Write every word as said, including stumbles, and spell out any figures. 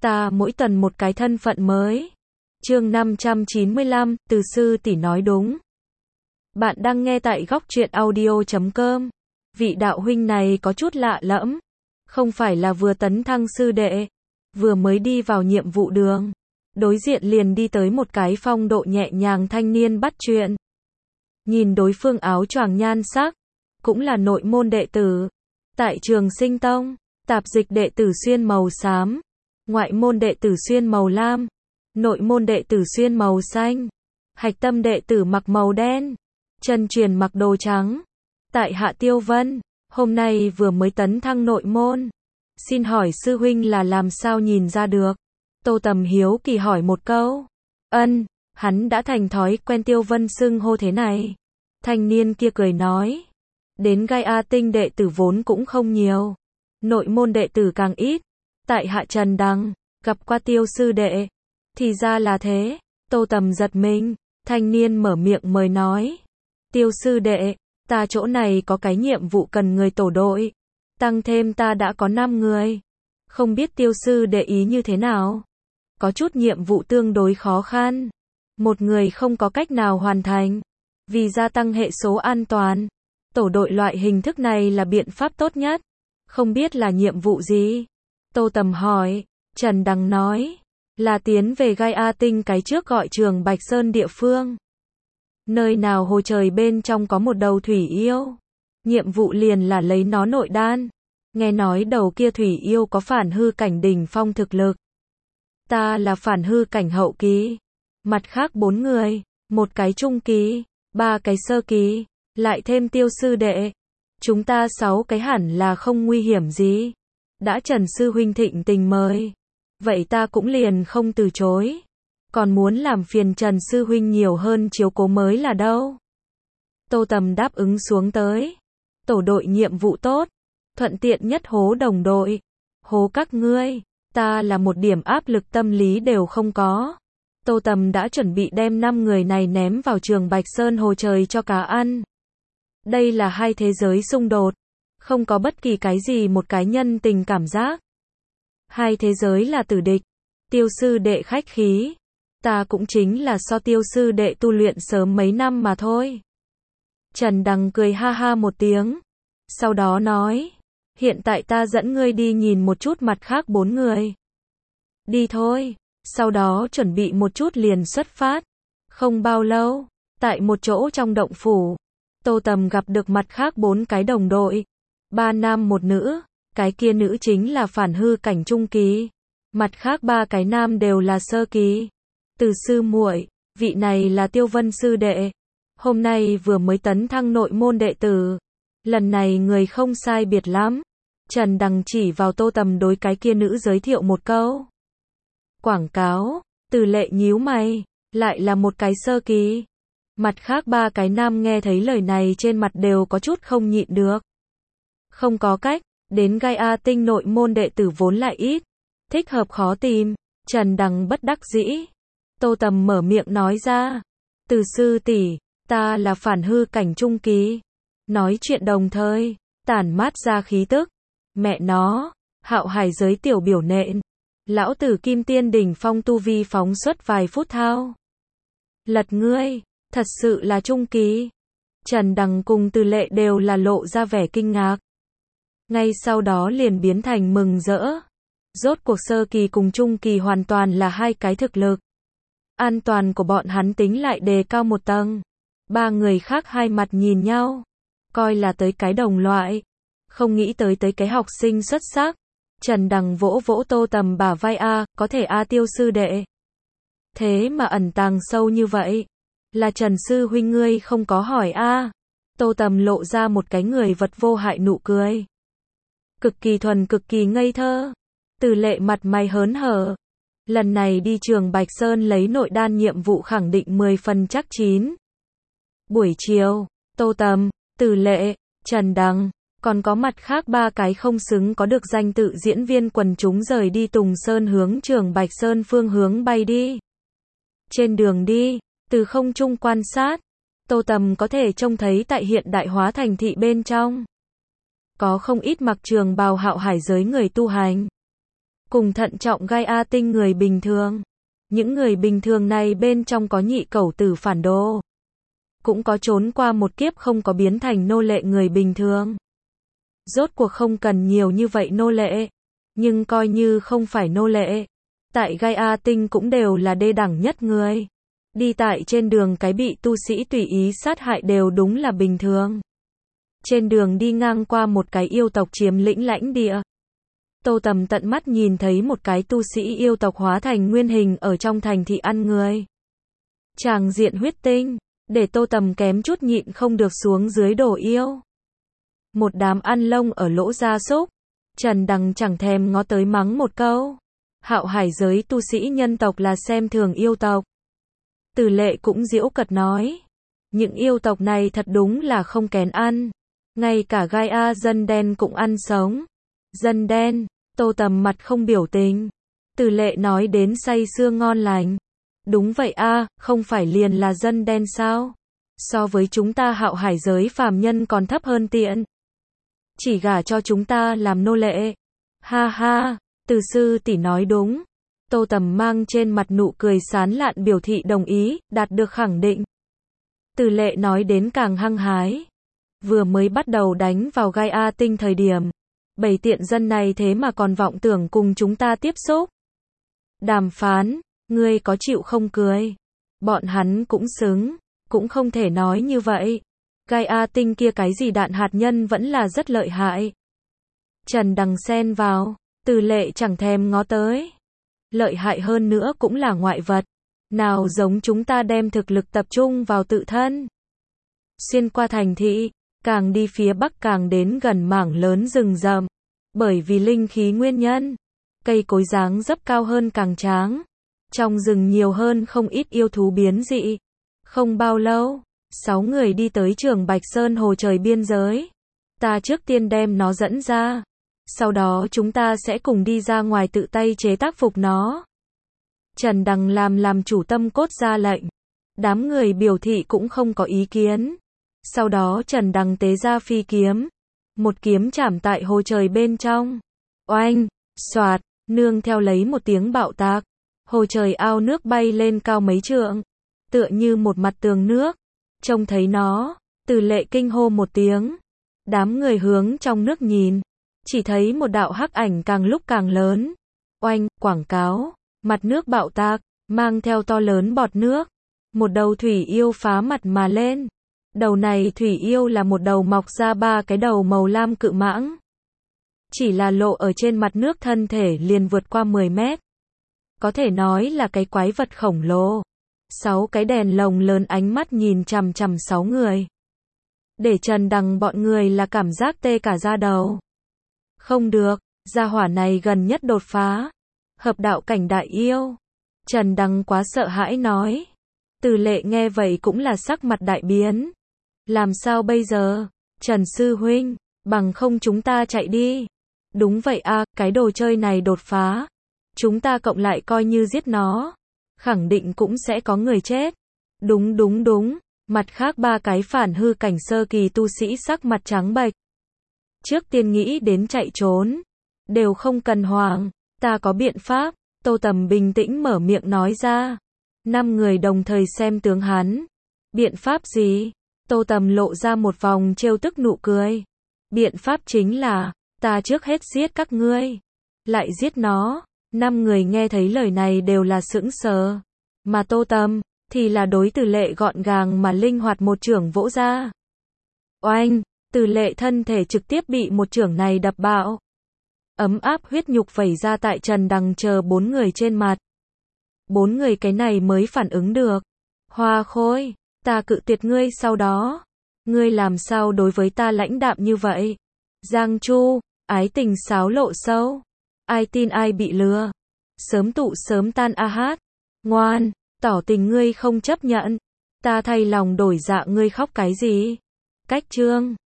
Ta mỗi tuần một cái thân phận mới. Chương năm trăm chín mươi lăm, từ sư tỷ nói đúng. Bạn đang nghe tại góc truyện audio chấm com. Vị đạo huynh này có chút lạ lẫm. Không phải là vừa tấn thăng sư đệ, vừa mới đi vào nhiệm vụ đường. Đối diện liền đi tới một cái phong độ nhẹ nhàng thanh niên bắt chuyện. Nhìn đối phương áo choàng nhan sắc, cũng là nội môn đệ tử. Tại Trường Sinh Tông, tạp dịch đệ tử xuyên màu xám, ngoại môn đệ tử xuyên màu lam, nội môn đệ tử xuyên màu xanh, hạch tâm đệ tử mặc màu đen, chân truyền mặc đồ trắng. Tại Hạ Tiêu Vân, hôm nay vừa mới tấn thăng nội môn. Xin hỏi sư huynh là làm sao nhìn ra được? Tô Tầm hiếu kỳ hỏi một câu. Ân, hắn đã thành thói quen Tiêu Vân xưng hô thế này. Thanh niên kia cười nói. Đến Gai A Tinh đệ tử vốn cũng không nhiều. Nội môn đệ tử càng ít. Tại Hạ Trần Đằng, gặp qua Tiêu sư đệ. Thì ra là thế. Tô Tầm giật mình. Thanh niên mở miệng mời nói. Tiêu sư đệ, ta chỗ này có cái nhiệm vụ cần người tổ đội. Tăng thêm ta đã có năm người. Không biết tiêu sư để ý như thế nào? Có chút nhiệm vụ tương đối khó khăn. Một người không có cách nào hoàn thành. Vì gia tăng hệ số an toàn, tổ đội loại hình thức này là biện pháp tốt nhất. Không biết là nhiệm vụ gì? Tô Tầm hỏi. Trần Đằng nói. Là tiến về Gai A Tinh cái trước gọi Trường Bạch Sơn địa phương. Nơi nào hồ trời bên trong có một đầu thủy yêu. Nhiệm vụ liền là lấy nó nội đan. Nghe nói đầu kia thủy yêu có phản hư cảnh đỉnh phong thực lực. Ta là phản hư cảnh hậu kỳ. Mặt khác bốn người, một cái trung kỳ, ba cái sơ kỳ, lại thêm tiêu sư đệ. Chúng ta sáu cái hẳn là không nguy hiểm gì. Đã Trần sư huynh thịnh tình mời, vậy ta cũng liền không từ chối. Còn muốn làm phiền Trần sư huynh nhiều hơn chiếu cố mới là đâu. Tô Tầm đáp ứng xuống tới. Tổ đội nhiệm vụ tốt, thuận tiện nhất hố đồng đội. Hố các ngươi, ta là một điểm áp lực tâm lý đều không có. Tô Tầm đã chuẩn bị đem năm người này ném vào Trường Bạch Sơn hồ trời cho cá ăn. Đây là hai thế giới xung đột, không có bất kỳ cái gì một cái nhân tình cảm giác. Hai thế giới là tử địch. Tiêu sư đệ khách khí, ta cũng chính là so tiêu sư đệ tu luyện sớm mấy năm mà thôi. Trần Đằng cười ha ha một tiếng. Sau đó nói, hiện tại ta dẫn ngươi đi nhìn một chút mặt khác bốn người. Đi thôi. Sau đó chuẩn bị một chút liền xuất phát. Không bao lâu, tại một chỗ trong động phủ, Tô Tầm gặp được mặt khác bốn cái đồng đội. Ba nam một nữ, cái kia nữ chính là phản hư cảnh trung kỳ. Mặt khác ba cái nam đều là sơ kỳ. Từ sư muội, vị này là Tiêu Vân sư đệ. Hôm nay vừa mới tấn thăng nội môn đệ tử. Lần này người không sai biệt lắm. Trần Đằng chỉ vào Tô Tầm đối cái kia nữ giới thiệu một câu. Quảng cáo. Từ lệ nhíu mày, lại là một cái sơ kỳ. Mặt khác ba cái nam nghe thấy lời này trên mặt đều có chút không nhịn được. Không có cách, đến Gai A Tinh nội môn đệ tử vốn lại ít. Thích hợp khó tìm. Trần Đằng bất đắc dĩ. Tô Tầm mở miệng nói ra. Từ sư tỷ, ta là phản hư cảnh trung kỳ. Nói chuyện đồng thời, tản mát ra khí tức. Mẹ nó, Hạo Hải giới tiểu biểu nện. Lão tử Kim Tiên đỉnh phong tu vi phóng xuất vài phút thao. Lật ngươi, thật sự là trung kỳ. Trần Đằng cùng Từ Lệ đều là lộ ra vẻ kinh ngạc. Ngay sau đó liền biến thành mừng rỡ. Rốt cuộc sơ kỳ cùng trung kỳ hoàn toàn là hai cái thực lực. An toàn của bọn hắn tính lại đề cao một tầng. Ba người khác hai mặt nhìn nhau. Coi là tới cái đồng loại. Không nghĩ tới tới cái học sinh xuất sắc. Trần Đằng vỗ vỗ Tô Tầm bả vai a, có thể a Tiêu sư đệ. Thế mà ẩn tàng sâu như vậy. Là Trần sư huynh ngươi không có hỏi a. Tô Tầm lộ ra một cái người vật vô hại nụ cười. Cực kỳ thuần cực kỳ ngây thơ. Từ Lệ mặt mày hớn hở. Lần này đi Trường Bạch Sơn lấy nội đan nhiệm vụ khẳng định mười phần chắc chín. Buổi chiều, Tô Tầm, Từ Lệ, Trần Đằng, còn có mặt khác ba cái không xứng có được danh tự diễn viên quần chúng rời đi Tùng Sơn hướng Trường Bạch Sơn phương hướng bay đi. Trên đường đi, từ không trung quan sát, Tô Tầm có thể trông thấy tại hiện đại hóa thành thị bên trong. Có không ít mặc trường bào Hạo Hải giới người tu hành. cùng thận trọng gai A Tinh người bình thường. Những người bình thường này bên trong có nhị cẩu tử phản đồ. Cũng có trốn qua một kiếp không có biến thành nô lệ người bình thường. Rốt cuộc không cần nhiều như vậy nô lệ. Nhưng coi như không phải nô lệ. Tại gai A Tinh cũng đều là đê đẳng nhất người. Đi tại trên đường cái bị tu sĩ tùy ý sát hại đều đúng là bình thường. Trên đường đi ngang qua một cái yêu tộc chiếm lĩnh lãnh địa. Tô Tầm tận mắt nhìn thấy một cái tu sĩ yêu tộc hóa thành nguyên hình ở trong thành thị ăn người. Tràng diện huyết tinh, để Tô Tầm kém chút nhịn không được xuống dưới đổ yêu. Một đám ăn lông ở lỗ gia súc. Trần Đằng chẳng thèm ngó tới mắng một câu. Hạo hải giới tu sĩ nhân tộc là xem thường yêu tộc. Từ Lệ cũng giễu cợt nói. Những yêu tộc này thật đúng là không kén ăn. Ngay cả gai A dân đen cũng ăn sống. Dân đen, Tô Tầm mặt không biểu tình. Từ Lệ nói đến say sưa ngon lành. Đúng vậy a, không phải liền là dân đen sao? So với chúng ta hạo hải giới phàm nhân còn thấp hơn tiện. Chỉ gả cho chúng ta làm nô lệ. Ha ha, Từ sư tỷ nói đúng. Tô Tầm mang trên mặt nụ cười sán lạn biểu thị đồng ý, đạt được khẳng định. Từ Lệ nói đến càng hăng hái. Vừa mới bắt đầu đánh vào gai A Tinh thời điểm. Bảy tiện dân này thế mà còn vọng tưởng cùng chúng ta tiếp xúc. Đàm phán, ngươi có chịu không cười? Bọn hắn cũng xứng, cũng không thể nói như vậy. Gai A Tinh kia cái gì đạn hạt nhân vẫn là rất lợi hại. Trần Đằng xen vào, Từ Lệ chẳng thèm ngó tới. Lợi hại hơn nữa cũng là ngoại vật. Nào giống chúng ta đem thực lực tập trung vào tự thân. Xuyên qua thành thị, càng đi phía bắc càng đến gần mảng lớn rừng rậm. Bởi vì linh khí nguyên nhân, cây cối dáng dấp cao hơn càng tráng. Trong rừng nhiều hơn không ít yêu thú biến dị. Không bao lâu, sáu người đi tới Trường Bạch Sơn hồ trời biên giới. Ta trước tiên đem nó dẫn ra. Sau đó chúng ta sẽ cùng đi ra ngoài tự tay chế tác phục nó. Trần Đằng làm làm chủ tâm cốt ra lệnh. Đám người biểu thị cũng không có ý kiến. Sau đó Trần Đằng tế ra phi kiếm. Một kiếm chảm tại hồ trời bên trong. Oanh, xoạt, nương theo lấy một tiếng bạo tạc. Hồ trời ao nước bay lên cao mấy trượng. Tựa như một mặt tường nước. Trông thấy nó, Từ Lệ kinh hô một tiếng. Đám người hướng trong nước nhìn. Chỉ thấy một đạo hắc ảnh càng lúc càng lớn. Oanh, quảng cáo. Mặt nước bạo tạc, mang theo to lớn bọt nước. Một đầu thủy yêu phá mặt mà lên. Đầu này thủy yêu là một đầu mọc ra ba cái đầu màu lam cự mãng. Chỉ là lộ ở trên mặt nước thân thể liền vượt qua mười mét. Có thể nói là cái quái vật khổng lồ. Sáu cái đèn lồng lớn ánh mắt nhìn chằm chằm sáu người. Để Trần Đằng bọn người là cảm giác tê cả da đầu. Không được, gia hỏa này gần nhất đột phá. Hợp đạo cảnh đại yêu. Trần Đằng quá sợ hãi nói. Từ Lệ nghe vậy cũng là sắc mặt đại biến. Làm sao bây giờ? Trần sư huynh, bằng không chúng ta chạy đi. Đúng vậy a, cái đồ chơi này đột phá. Chúng ta cộng lại coi như giết nó. Khẳng định cũng sẽ có người chết. Đúng đúng đúng, mặt khác ba cái phản hư cảnh sơ kỳ tu sĩ sắc mặt trắng bệch. Trước tiên nghĩ đến chạy trốn. Đều không cần hoảng, ta có biện pháp. Tô Tầm bình tĩnh mở miệng nói ra. Năm người đồng thời xem tướng hắn. Biện pháp gì? Tô Tầm lộ ra một vòng trêu tức nụ cười. Biện pháp chính là, ta trước hết giết các ngươi. Lại giết nó. Năm người nghe thấy lời này đều là sững sờ. Mà Tô Tầm, thì là đối Từ Lệ gọn gàng mà linh hoạt một chưởng vỗ ra. Oanh, Từ Lệ thân thể trực tiếp bị một chưởng này đập bạo. Ấm áp huyết nhục vẩy ra tại Trần Đằng chờ bốn người trên mặt. Bốn người cái này mới phản ứng được. Hoa Khôi, ta cự tuyệt ngươi sau đó. Ngươi làm sao đối với ta lãnh đạm như vậy? Giang Chu, ái tình xáo lộ sâu. Ai tin ai bị lừa. Sớm tụ sớm tan a hát. Ngoan, tỏ tình ngươi không chấp nhận. Ta thay lòng đổi dạ ngươi khóc cái gì? Cách chương